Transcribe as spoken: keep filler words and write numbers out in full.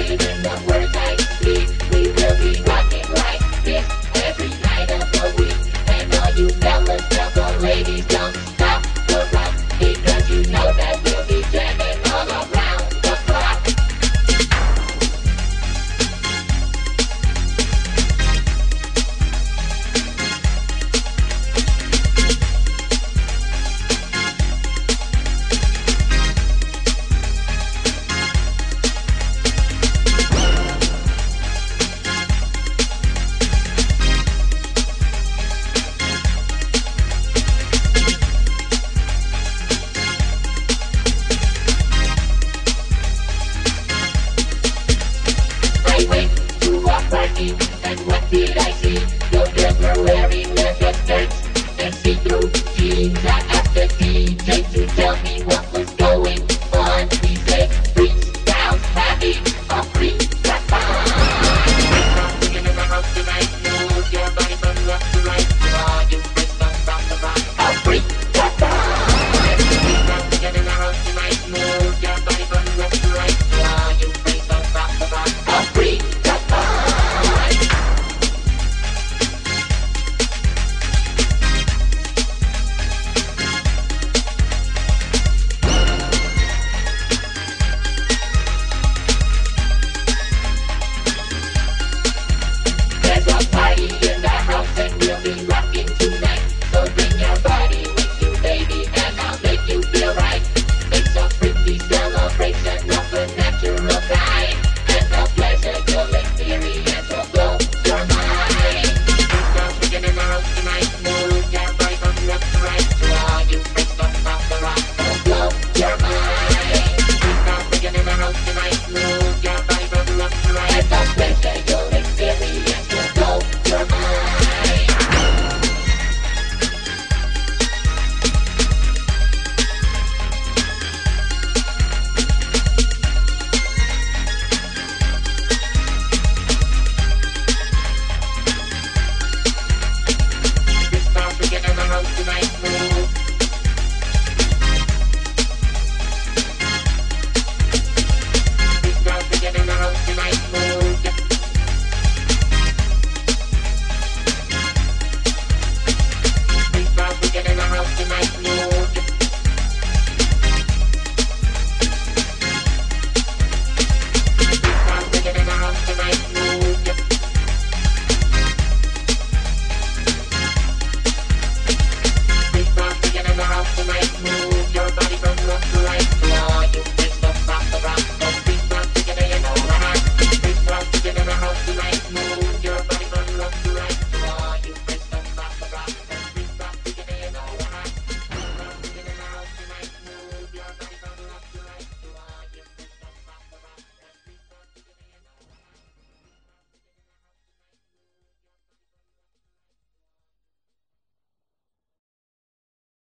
even the words I speak. We will be rocking like this every night of the week. And all you fellas, double ladies, don't stop the rock, because you know that we'll be jamming all around the clock. I went to a party, and what did I see? Your girls were wearing leather skirts and see-through jeans. I asked the D J to tell me what was going on. He said, freestyle's having a free time. We're in the house tonight, move your body from left to right. Draw you first up from the rock, a free time. We're in the house tonight, move your body from left to right. Draw you first up from the rock, a free time. There's a party in the house and we'll be rocking tonight. So bring your body with you, baby, and I'll make you feel right. It's a pretty celebration of a natural kind, and the pleasure you'll experience will blow your mind. We're in the house tonight, move your body from left to right. Draw you first up off the rock, will blow your mind. We're in the house tonight, move your body from left to right.